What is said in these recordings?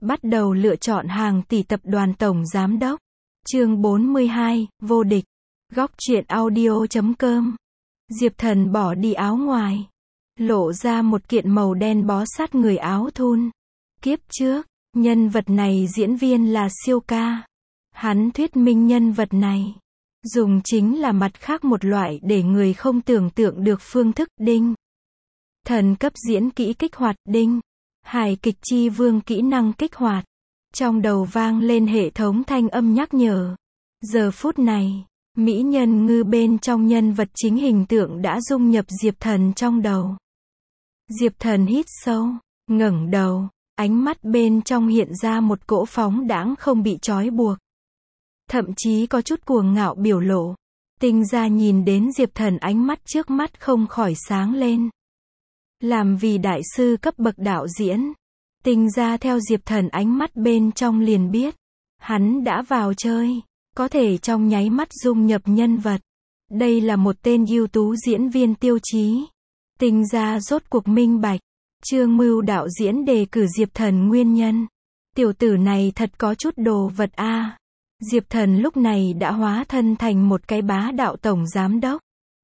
Bắt đầu lựa chọn hàng tỷ tập đoàn tổng giám đốc. Chương 42, vô địch. Góc truyện audio.com. Diệp Thần bỏ đi áo ngoài, lộ ra một kiện màu đen bó sát người áo thun. Kiếp trước, nhân vật này diễn viên là Siêu Ca. Hắn thuyết minh nhân vật này dùng chính là mặt khác một loại để người không tưởng tượng được phương thức đinh. Thần cấp diễn kỹ kích hoạt đinh. Hài kịch chi vương kỹ năng kích hoạt. Trong đầu vang lên hệ thống thanh âm nhắc nhở. Giờ phút này, mỹ nhân ngư bên trong nhân vật chính hình tượng đã dung nhập Diệp Thần trong đầu. Diệp Thần hít sâu, ngẩng đầu, ánh mắt bên trong hiện ra một cỗ phóng đãng không bị trói buộc. Thậm chí có chút cuồng ngạo biểu lộ. Tinh Gia nhìn đến Diệp Thần ánh mắt trước mắt không khỏi sáng lên. Làm vì đại sư cấp bậc đạo diễn, Tinh Gia theo Diệp Thần ánh mắt bên trong liền biết, hắn đã vào chơi, có thể trong nháy mắt dung nhập nhân vật. Đây là một tên ưu tú diễn viên tiêu chí. Tinh Gia rốt cuộc minh bạch, Trương Mưu đạo diễn đề cử Diệp Thần nguyên nhân. Tiểu tử này thật có chút đồ vật a. Diệp Thần lúc này đã hóa thân thành một cái bá đạo tổng giám đốc.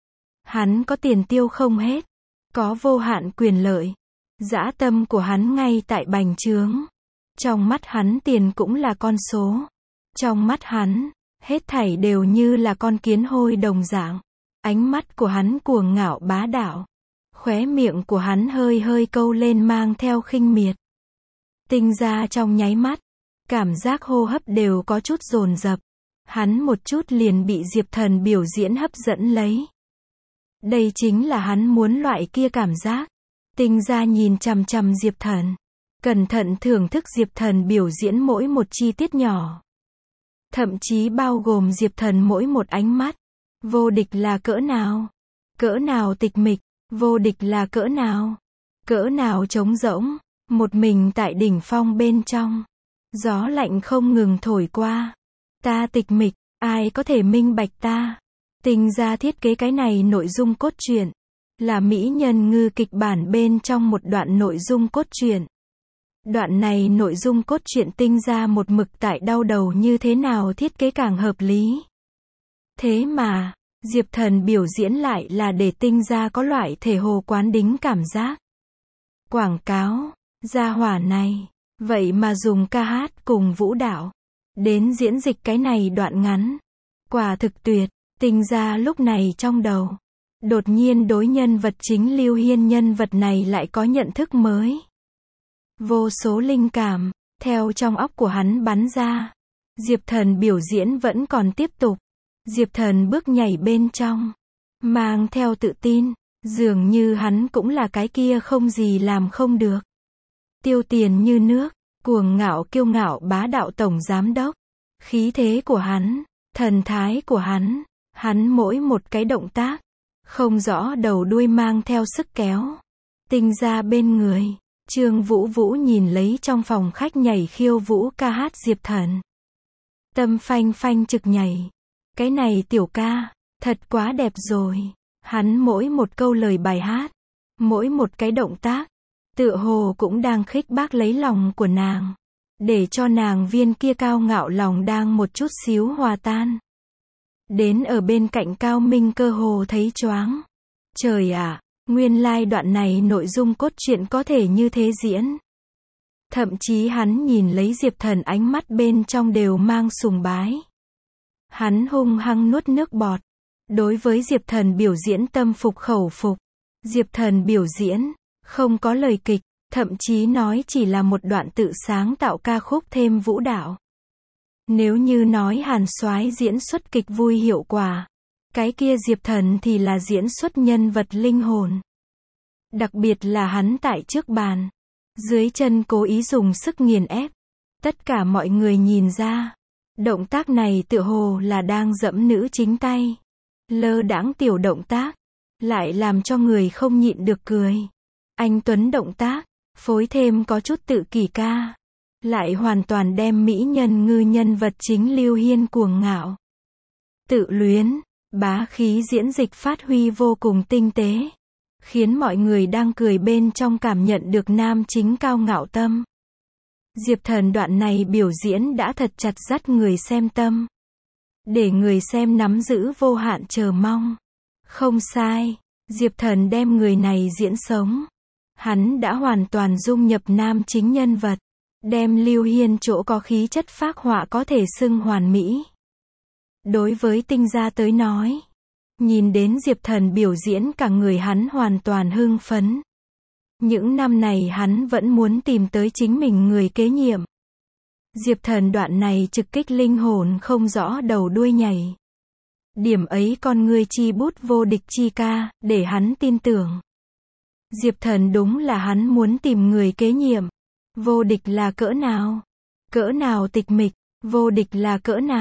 Hắn có tiền tiêu không hết, có vô hạn quyền lợi. Dã tâm của hắn ngay tại bành trướng. Trong mắt hắn tiền cũng là con số. Trong mắt hắn, hết thảy đều như là con kiến hôi đồng dạng. Ánh mắt của hắn cuồng ngạo bá đạo. Khóe miệng của hắn hơi hơi câu lên mang theo khinh miệt. Tinh Gia trong nháy mắt, cảm giác hô hấp đều có chút dồn dập. Hắn một chút liền bị Diệp Thần biểu diễn hấp dẫn lấy. Đây chính là hắn muốn loại kia cảm giác. Tinh Gia nhìn chằm chằm Diệp Thần, cẩn thận thưởng thức Diệp Thần biểu diễn mỗi một chi tiết nhỏ. Thậm chí bao gồm Diệp Thần mỗi một ánh mắt. Vô địch là cỡ nào? Cỡ nào tịch mịch? Vô địch là cỡ nào trống rỗng? Một mình tại đỉnh phong bên trong. Gió lạnh không ngừng thổi qua. Ta tịch mịch, ai có thể minh bạch ta? Tinh Gia thiết kế cái này nội dung cốt truyện, là mỹ nhân ngư kịch bản bên trong một đoạn nội dung cốt truyện. Đoạn này nội dung cốt truyện Tinh Gia một mực tại đau đầu như thế nào thiết kế càng hợp lý. Thế mà, Diệp Thần biểu diễn lại là để Tinh Gia có loại thể hồ quán đính cảm giác. Quảng cáo, gia hỏa này, vậy mà dùng ca hát cùng vũ đạo đến diễn dịch cái này đoạn ngắn. Quả thực tuyệt. Tinh Gia lúc này trong đầu, đột nhiên đối nhân vật chính Lưu Hiên nhân vật này lại có nhận thức mới. Vô số linh cảm, theo trong óc của hắn bắn ra. Diệp Thần biểu diễn vẫn còn tiếp tục. Diệp Thần bước nhảy bên trong, mang theo tự tin, dường như hắn cũng là cái kia không gì làm không được. Tiêu tiền như nước, cuồng ngạo kiêu ngạo bá đạo tổng giám đốc. Khí thế của hắn, thần thái của hắn mỗi một cái động tác, không rõ đầu đuôi mang theo sức kéo. Tinh Gia bên người, Trương Vũ Vũ nhìn lấy trong phòng khách nhảy khiêu vũ ca hát Diệp Thần. Tâm phanh phanh trực nhảy. Cái này tiểu ca, thật quá đẹp rồi. Hắn mỗi một câu lời bài hát, mỗi một cái động tác, tựa hồ cũng đang khích bác lấy lòng của nàng. Để cho nàng viên kia cao ngạo lòng đang một chút xíu hòa tan. Đến ở bên cạnh Cao Minh cơ hồ thấy choáng. Trời ạ, nguyên lai đoạn này nội dung cốt truyện có thể như thế diễn. Thậm chí hắn nhìn lấy Diệp Thần ánh mắt bên trong đều mang sùng bái. Hắn hung hăng nuốt nước bọt. Đối với Diệp Thần biểu diễn tâm phục khẩu phục. Diệp Thần biểu diễn, không có lời kịch, thậm chí nói chỉ là một đoạn tự sáng tạo ca khúc thêm vũ đạo. Nếu như nói Hàn Soái diễn xuất kịch vui hiệu quả, cái kia Diệp Thần thì là diễn xuất nhân vật linh hồn. Đặc biệt là hắn tại trước bàn, dưới chân cố ý dùng sức nghiền ép. Tất cả mọi người nhìn ra, động tác này tựa hồ là đang dẫm nữ chính tay. Lơ đãng tiểu động tác, lại làm cho người không nhịn được cười. Anh tuấn động tác, phối thêm có chút tự kỷ ca, lại hoàn toàn đem mỹ nhân ngư nhân vật chính Lưu Hiên cuồng ngạo, tự luyến, bá khí diễn dịch phát huy vô cùng tinh tế, khiến mọi người đang cười bên trong cảm nhận được nam chính cao ngạo tâm. Diệp Thần đoạn này biểu diễn đã thật chặt dắt người xem tâm. Để người xem nắm giữ vô hạn chờ mong. Không sai, Diệp Thần đem người này diễn sống. Hắn đã hoàn toàn dung nhập nam chính nhân vật. Đem Lưu Hiên chỗ có khí chất phác họa có thể xưng hoàn mỹ. Đối với Tinh Gia tới nói, nhìn đến Diệp Thần biểu diễn cả người hắn hoàn toàn hưng phấn. Những năm này hắn vẫn muốn tìm tới chính mình người kế nhiệm. Diệp Thần đoạn này trực kích linh hồn không rõ đầu đuôi nhảy. Điểm ấy con người chi bút vô địch chi ca, để hắn tin tưởng. Diệp Thần đúng là hắn muốn tìm người kế nhiệm. Vô địch là cỡ nào? Cỡ nào tịch mịch? Vô địch là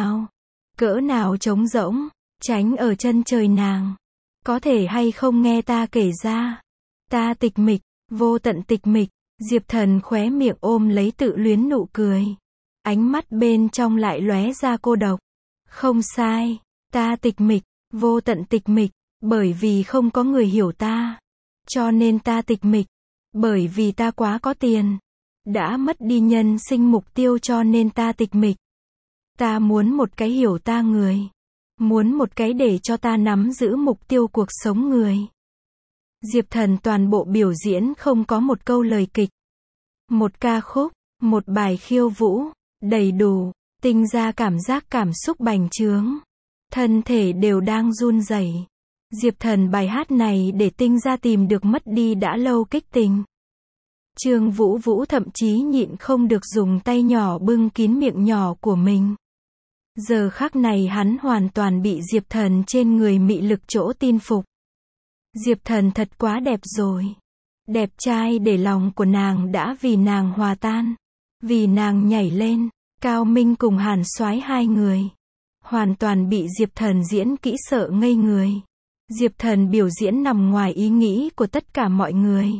cỡ nào trống rỗng? Tránh ở chân trời nàng. Có thể hay không nghe ta kể ra? Ta tịch mịch, vô tận tịch mịch. Diệp Thần khóe miệng ôm lấy tự luyến nụ cười. Ánh mắt bên trong lại lóe ra cô độc. Không sai, ta tịch mịch, vô tận tịch mịch, bởi vì không có người hiểu ta. Cho nên ta tịch mịch, bởi vì ta quá có tiền. Đã mất đi nhân sinh mục tiêu cho nên ta tịch mịch. Ta muốn một cái hiểu ta người. Muốn một cái để cho ta nắm giữ mục tiêu cuộc sống người. Diệp Thần toàn bộ biểu diễn không có một câu lời kịch. Một ca khúc, một bài khiêu vũ, đầy đủ, Tinh Gia cảm giác cảm xúc bành trướng. Thân thể đều đang run rẩy. Diệp Thần bài hát này để Tinh Gia tìm được mất đi đã lâu kích tình. Trương Vũ Vũ thậm chí nhịn không được dùng tay nhỏ bưng kín miệng nhỏ của mình. Giờ khắc này hắn hoàn toàn bị Diệp Thần trên người mị lực chỗ tin phục. Diệp Thần thật quá đẹp rồi. Đẹp trai để lòng của nàng đã vì nàng hòa tan. Vì nàng nhảy lên. Cao Minh cùng Hàn Soái hai người. Hoàn toàn bị Diệp Thần diễn kỹ sợ ngây người. Diệp Thần biểu diễn nằm ngoài ý nghĩ của tất cả mọi người.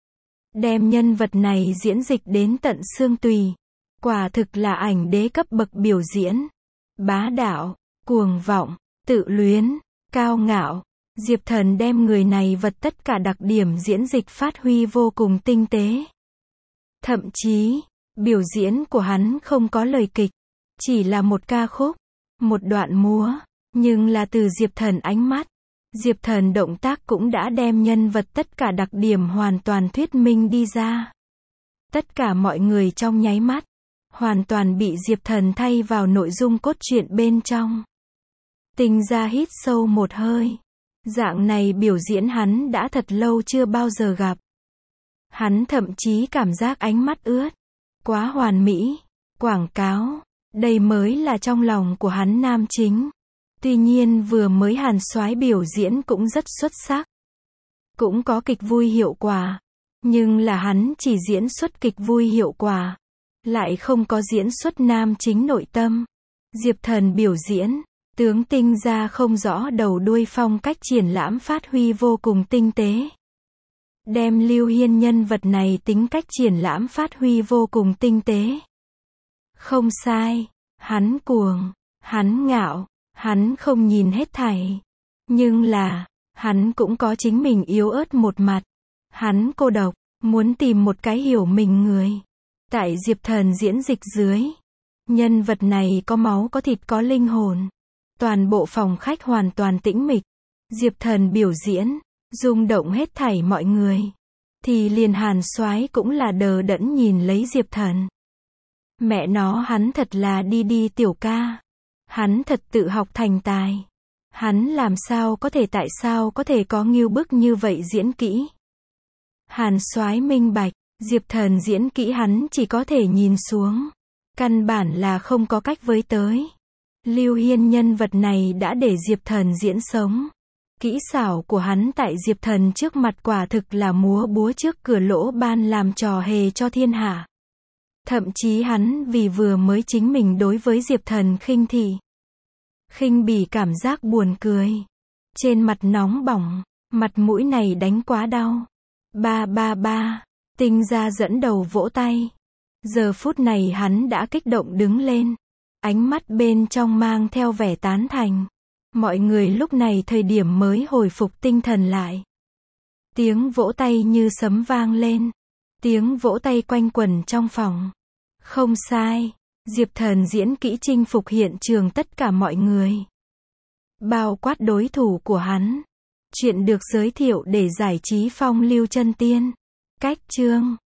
Đem nhân vật này diễn dịch đến tận xương tùy. Quả thực là ảnh đế cấp bậc biểu diễn. Bá đạo, cuồng vọng, tự luyến, cao ngạo. Diệp Thần đem người này vật tất cả đặc điểm diễn dịch phát huy vô cùng tinh tế. Thậm chí, biểu diễn của hắn không có lời kịch. Chỉ là một ca khúc, một đoạn múa. Nhưng là từ Diệp Thần ánh mắt. Diệp Thần động tác cũng đã đem nhân vật tất cả đặc điểm hoàn toàn thuyết minh đi ra. Tất cả mọi người trong nháy mắt. Hoàn toàn bị Diệp Thần thay vào nội dung cốt truyện bên trong. Tinh Gia hít sâu một hơi. Dạng này biểu diễn hắn đã thật lâu chưa bao giờ gặp. Hắn thậm chí cảm giác ánh mắt ướt. Quá hoàn mỹ. Quảng cáo. Đây mới là trong lòng của hắn nam chính. Tuy nhiên vừa mới Hàn Soái biểu diễn cũng rất xuất sắc. Cũng có kịch vui hiệu quả. Nhưng là hắn chỉ diễn xuất kịch vui hiệu quả. Lại không có diễn xuất nam chính nội tâm. Diệp Thần biểu diễn. Tướng Tinh Gia không rõ đầu đuôi phong cách triển lãm phát huy vô cùng tinh tế. Đem Lưu Hiên nhân vật này tính cách triển lãm phát huy vô cùng tinh tế. Không sai. Hắn cuồng. Hắn ngạo. Hắn không nhìn hết thảy. Nhưng là, hắn cũng có chính mình yếu ớt một mặt. Hắn cô độc, muốn tìm một cái hiểu mình người. Tại Diệp Thần diễn dịch dưới. Nhân vật này có máu có thịt có linh hồn. Toàn bộ phòng khách hoàn toàn tĩnh mịch. Diệp Thần biểu diễn, rung động hết thảy mọi người. Thì liền Hàn Soái cũng là đờ đẫn nhìn lấy Diệp Thần. Mẹ nó hắn thật là đi tiểu ca. Hắn thật tự học thành tài. Hắn làm sao tại sao có thể có ngưu bức như vậy diễn kỹ. Hàn Soái minh bạch, Diệp Thần diễn kỹ hắn chỉ có thể nhìn xuống. Căn bản là không có cách với tới. Lưu Hiên nhân vật này đã để Diệp Thần diễn sống. Kỹ xảo của hắn tại Diệp Thần trước mặt quả thực là múa búa trước cửa lỗ ban làm trò hề cho thiên hạ. Thậm chí hắn vì vừa mới chính mình đối với Diệp Thần khinh thị. Khinh bỉ cảm giác buồn cười. Trên mặt nóng bỏng, mặt mũi này đánh quá đau. Ba. Tinh Gia dẫn đầu vỗ tay. Giờ phút này hắn đã kích động đứng lên. Ánh mắt bên trong mang theo vẻ tán thành. Mọi người lúc này thời điểm mới hồi phục tinh thần lại. Tiếng vỗ tay như sấm vang lên. Tiếng vỗ tay quanh quẩn trong phòng. Không sai. Diệp Thần diễn kỹ chinh phục hiện trường tất cả mọi người. Bao quát đối thủ của hắn. Chuyện được giới thiệu để giải trí phong lưu chân tiên. Cách chương